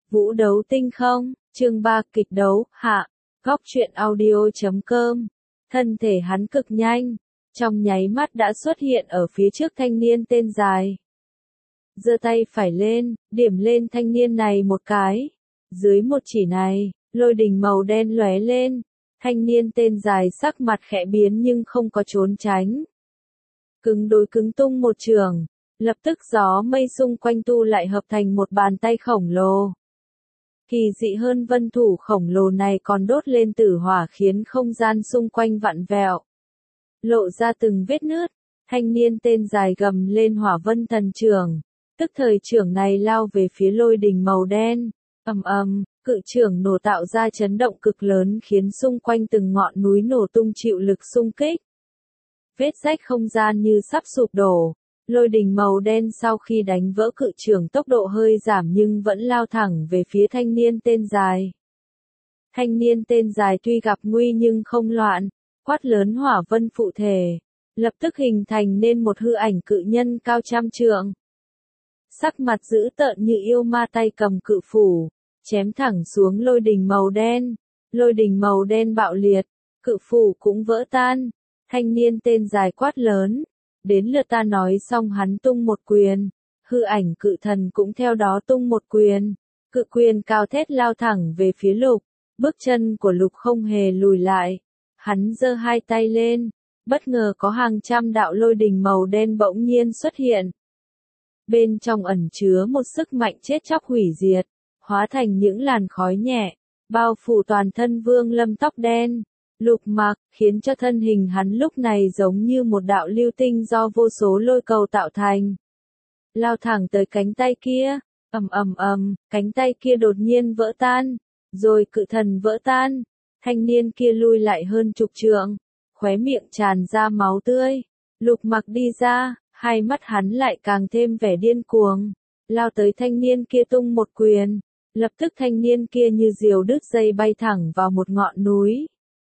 Vũ đấu tinh không, chương 3 kịch đấu, hạ, góc truyện audio.com. Thân thể hắn cực nhanh, trong nháy mắt đã xuất hiện ở phía trước thanh niên tên dài. Giơ tay phải lên, điểm lên thanh niên này một cái. Dưới một chỉ này, lôi đình màu đen lóe lên. Thanh niên tên dài sắc mặt khẽ biến nhưng không có trốn tránh. Cứng đối cứng tung một trường, lập tức gió mây xung quanh tu lại hợp thành một bàn tay khổng lồ. Kỳ dị hơn vân thủ khổng lồ này còn đốt lên tử hỏa khiến không gian xung quanh vặn vẹo. Lộ ra từng vết nứt, thanh niên tên dài gầm lên hỏa vân thần trường. Tức thời trưởng này lao về phía lôi đình màu đen. Ầm ầm, cự trưởng nổ tạo ra chấn động cực lớn khiến xung quanh từng ngọn núi nổ tung chịu lực xung kích. Vết rách không gian như sắp sụp đổ. Lôi đình màu đen sau khi đánh vỡ cự trưởng tốc độ hơi giảm nhưng vẫn lao thẳng về phía thanh niên tên dài. Thanh niên tên dài tuy gặp nguy nhưng không loạn, quát lớn hỏa vân phụ thể, lập tức hình thành nên một hư ảnh cự nhân cao trăm trượng. Sắc mặt dữ tợn như yêu ma tay cầm cự phủ, chém thẳng xuống lôi đình màu đen. Lôi đình màu đen bạo liệt, cự phủ cũng vỡ tan. Thanh niên tên dài quát lớn. Đến lượt ta nói xong hắn tung một quyền, hư ảnh cự thần cũng theo đó tung một quyền, cự quyền cao thét lao thẳng về phía Lục, bước chân của Lục không hề lùi lại, hắn giơ hai tay lên, bất ngờ có hàng trăm đạo lôi đình màu đen bỗng nhiên xuất hiện. Bên trong ẩn chứa một sức mạnh chết chóc hủy diệt, hóa thành những làn khói nhẹ, bao phủ toàn thân Vương Lâm tóc đen. Lục Mặc, khiến cho thân hình hắn lúc này giống như một đạo lưu tinh do vô số lôi cầu tạo thành. Lao thẳng tới cánh tay kia, ầm ầm ầm, cánh tay kia đột nhiên vỡ tan, rồi cự thần vỡ tan, thanh niên kia lui lại hơn chục trượng, khóe miệng tràn ra máu tươi. Lục Mặc đi ra, hai mắt hắn lại càng thêm vẻ điên cuồng, lao tới thanh niên kia tung một quyền, lập tức thanh niên kia như diều đứt dây bay thẳng vào một ngọn núi.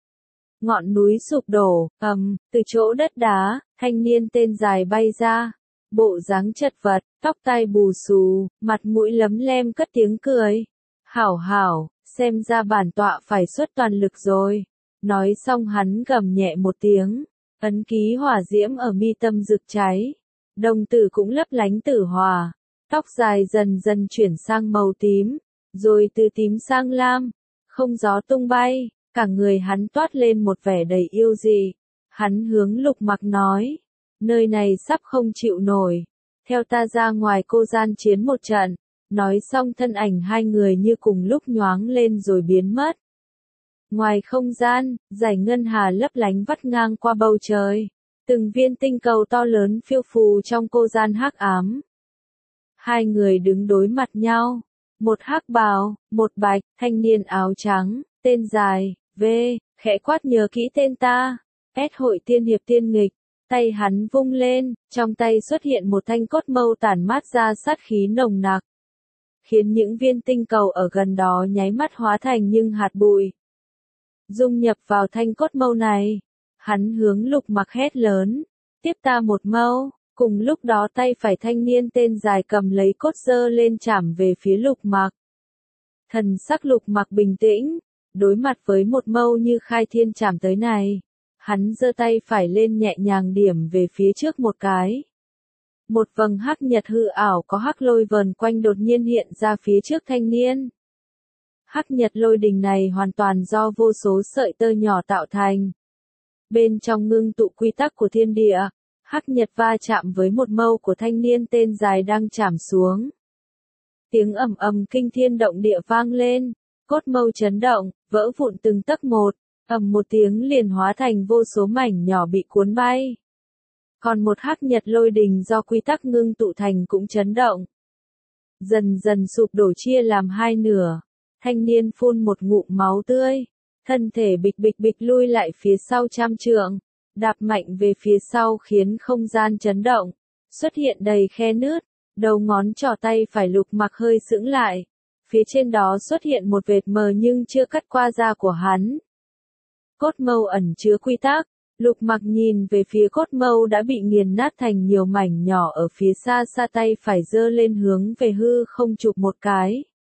Ngọn núi sụp đổ, từ chỗ đất đá, thanh niên tên dài bay ra, bộ dáng chật vật, tóc tai bù xù, mặt mũi lấm lem cất tiếng cười. Hảo hảo, xem ra bản tọa phải xuất toàn lực rồi. Nói xong hắn gầm nhẹ một tiếng, ấn ký hỏa diễm ở mi tâm rực cháy. Đồng tử cũng lấp lánh tử hỏa, tóc dài dần dần chuyển sang màu tím, rồi từ tím sang lam, không gió tung bay. Cả người hắn toát lên một vẻ đầy yêu dị. Hắn hướng Lục Mặc nói, nơi này sắp không chịu nổi, theo ta ra ngoài cô gian chiến một trận. Nói xong thân ảnh hai người như cùng lúc nhoáng lên rồi biến mất. Ngoài không gian, dải ngân hà lấp lánh vắt ngang qua bầu trời. Từng viên tinh cầu to lớn phiêu phù trong cô gian hắc ám. Hai người đứng đối mặt nhau, một hắc bào, một bạch, thanh niên áo trắng, tên dài. Khẽ quát nhớ kỹ tên ta. Hội tiên hiệp tiên nghịch. Tay hắn vung lên, trong tay xuất hiện một thanh cốt mâu tản mát ra sát khí nồng nặc, khiến những viên tinh cầu ở gần đó nháy mắt hóa thành những hạt bụi, dung nhập vào thanh cốt mâu này. Hắn hướng Lục Mặc hét lớn, tiếp ta một mâu. Cùng lúc đó tay phải thanh niên tên dài cầm lấy cốt giơ lên chảm về phía Lục Mặc. Thần sắc Lục Mặc bình tĩnh. Đối mặt với một mâu như khai thiên chảm tới này, hắn giơ tay phải lên nhẹ nhàng điểm về phía trước một cái. Một vầng hắc nhật hư ảo có hắc lôi vờn quanh đột nhiên hiện ra phía trước thanh niên. Hắc nhật lôi đình này hoàn toàn do vô số sợi tơ nhỏ tạo thành. Bên trong ngưng tụ quy tắc của thiên địa, hắc nhật va chạm với một mâu của thanh niên tên dài đang chảm xuống. Tiếng ầm ầm kinh thiên động địa vang lên. Cốt mâu chấn động, vỡ vụn từng tấc một, ầm một tiếng liền hóa thành vô số mảnh nhỏ bị cuốn bay. Còn một hắc nhật lôi đình do quy tắc ngưng tụ thành cũng chấn động. Dần dần sụp đổ chia làm hai nửa, thanh niên phun một ngụm máu tươi, thân thể bịch bịch bịch lui lại phía sau trăm trượng, đạp mạnh về phía sau khiến không gian chấn động, xuất hiện đầy khe nứt, đầu ngón trỏ tay phải Lục Mặc hơi sững lại. Phía trên đó xuất hiện một vệt mờ nhưng chưa cắt qua da của hắn. Cốt mâu ẩn chứa quy tắc, Lục Mặc nhìn về phía cốt mâu đã bị nghiền nát thành nhiều mảnh nhỏ ở phía xa xa tay phải giơ lên hướng về hư không chụp một cái.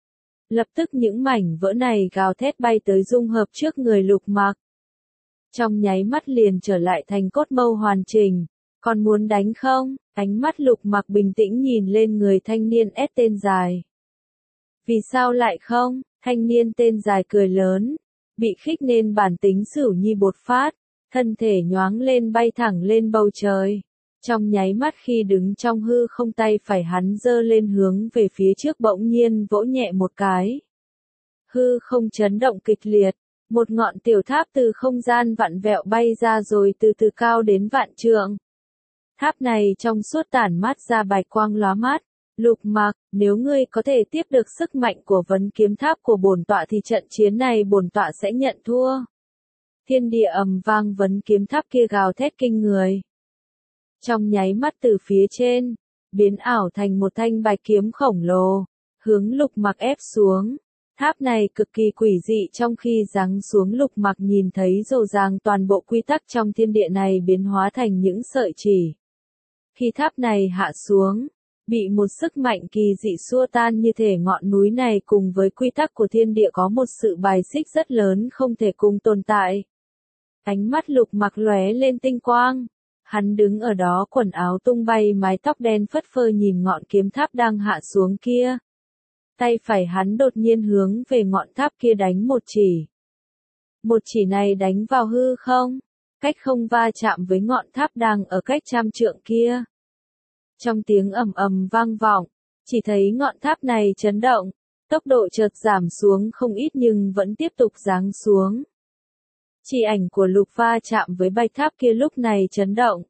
Lập tức những mảnh vỡ này gào thét bay tới dung hợp trước người Lục Mặc. Trong nháy mắt liền trở lại thành cốt mâu hoàn chỉnh. Còn muốn đánh không? Ánh mắt Lục Mặc bình tĩnh nhìn lên người thanh niên ép tên dài. Vì sao lại không? Thanh niên tên dài cười lớn. Bị khích nên bản tính Sửu Nhi bột phát. Thân thể nhoáng lên bay thẳng lên bầu trời. Trong nháy mắt khi đứng trong hư không tay phải hắn giơ lên hướng về phía trước bỗng nhiên vỗ nhẹ một cái. Hư không chấn động kịch liệt. Một ngọn tiểu tháp từ không gian vặn vẹo bay ra rồi từ từ cao đến vạn trượng. Tháp này trong suốt tản mát ra bạch quang lóa mắt. Lục Mặc, nếu ngươi có thể tiếp được sức mạnh của vấn kiếm tháp của bổn tọa thì trận chiến này bổn tọa sẽ nhận thua. Thiên địa ầm vang vấn kiếm tháp kia gào thét kinh người. Trong nháy mắt từ phía trên, biến ảo thành một thanh bạch kiếm khổng lồ, hướng Lục Mặc ép xuống. Tháp này cực kỳ quỷ dị trong khi giáng xuống Lục Mặc nhìn thấy rồ ràng toàn bộ quy tắc trong thiên địa này biến hóa thành những sợi chỉ. Khi tháp này hạ xuống, bị một sức mạnh kỳ dị xua tan như thể ngọn núi này cùng với quy tắc của thiên địa có một sự bài xích rất lớn không thể cùng tồn tại. Ánh mắt Lục Mặc lóe lên tinh quang. Hắn đứng ở đó quần áo tung bay mái tóc đen phất phơ nhìn ngọn kiếm tháp đang hạ xuống kia. Tay phải hắn đột nhiên hướng về ngọn tháp kia đánh một chỉ. Một chỉ này đánh vào hư không, cách không va chạm với ngọn tháp đang ở cách 100 trượng kia. Trong tiếng ầm ầm vang vọng, chỉ thấy ngọn tháp này chấn động, tốc độ chợt giảm xuống không ít nhưng vẫn tiếp tục giáng xuống. Chỉ ảnh của Lục va chạm với bạch tháp kia lúc này chấn động,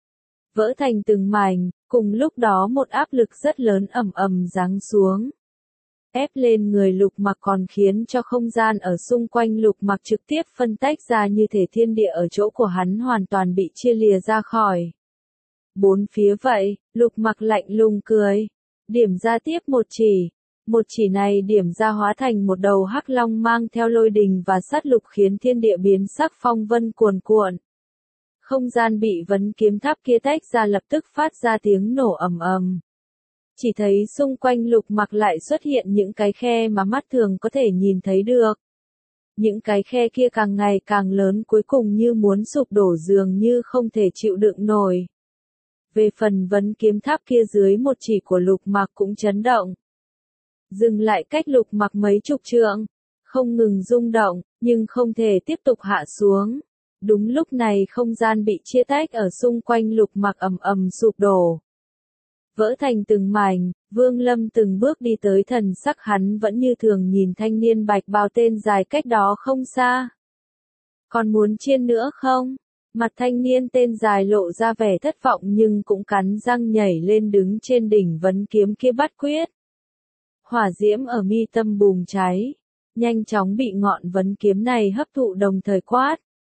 vỡ thành từng mảnh, cùng lúc đó một áp lực rất lớn ầm ầm giáng xuống. Ép lên người Lục Mặc còn khiến cho không gian ở xung quanh Lục Mặc trực tiếp phân tách ra như thể thiên địa ở chỗ của hắn hoàn toàn bị chia lìa ra khỏi. Bốn phía vậy, Lục Mặc lạnh lùng cười, điểm ra tiếp một chỉ này điểm ra hóa thành một đầu hắc long mang theo lôi đình và sát lục khiến thiên địa biến sắc phong vân cuồn cuộn. Không gian bị vấn kiếm tháp kia tách ra lập tức phát ra tiếng nổ ầm ầm. Chỉ thấy xung quanh Lục Mặc lại xuất hiện những cái khe mà mắt thường có thể nhìn thấy được. Những cái khe kia càng ngày càng lớn cuối cùng như muốn sụp đổ dường như không thể chịu đựng nổi. Về phần vấn kiếm tháp kia dưới một chỉ của Lục Mặc cũng chấn động. Dừng lại cách Lục Mặc mấy chục trượng, không ngừng rung động, nhưng không thể tiếp tục hạ xuống. Đúng lúc này không gian bị chia tách ở xung quanh Lục Mặc ầm ầm sụp đổ. Vỡ thành từng mảnh, Vương Lâm từng bước đi tới thần sắc hắn vẫn như thường nhìn thanh niên bạch bào tên dài cách đó không xa. Còn muốn chiên nữa không? Mặt thanh niên tên dài lộ ra vẻ thất vọng nhưng cũng cắn răng nhảy lên đứng trên đỉnh vấn kiếm kia bắt quyết. Hỏa diễm ở mi tâm bùng cháy, nhanh chóng bị ngọn vấn kiếm này hấp thụ đồng thời quát.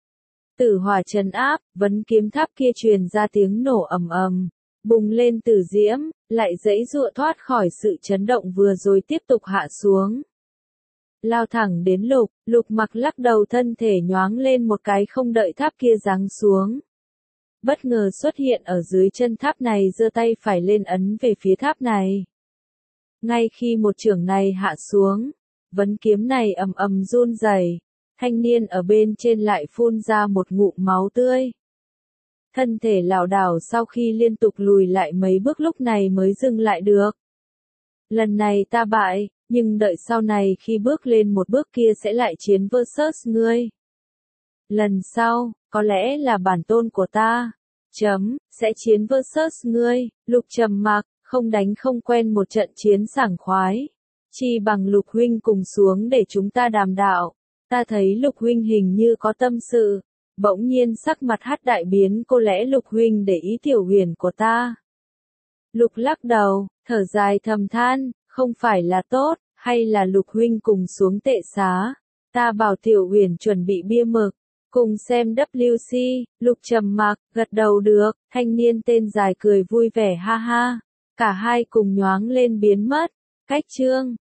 Tử hỏa trấn áp, vấn kiếm tháp kia truyền ra tiếng nổ ầm ầm, bùng lên tử diễm, lại giãy giụa thoát khỏi sự chấn động vừa rồi tiếp tục hạ xuống. Lao thẳng đến Lục Mặc lắc đầu thân thể nhoáng lên một cái không đợi tháp kia giáng xuống. Bất ngờ xuất hiện ở dưới chân tháp này giơ tay phải lên ấn về phía tháp này. Ngay khi một chưởng này hạ xuống, vấn kiếm này ầm ầm run rẩy, thanh niên ở bên trên lại phun ra một ngụm máu tươi. Thân thể lảo đảo sau khi liên tục lùi lại mấy bước lúc này mới dừng lại được. Lần này ta bại, nhưng đợi sau này khi bước lên một bước kia sẽ lại chiến versus ngươi. Lần sau, có lẽ là bản tôn của ta. Sẽ chiến versus ngươi. Lục trầm mặc, không đánh không quen một trận chiến sảng khoái. Chi bằng Lục huynh cùng xuống để chúng ta đàm đạo. Ta thấy Lục huynh hình như có tâm sự. Bỗng nhiên sắc mặt hắt đại biến, có lẽ Lục huynh để ý Tiểu Huyền của ta. Lục lắc đầu, thở dài thầm than, không phải là tốt, hay là Lục huynh cùng xuống tệ xá. Ta bảo Tiểu Huyền chuẩn bị bia mực, cùng xem WC. Lục trầm mặc, gật đầu được, thanh niên tên dài cười vui vẻ ha ha. Cả hai cùng nhoáng lên biến mất. Cách chương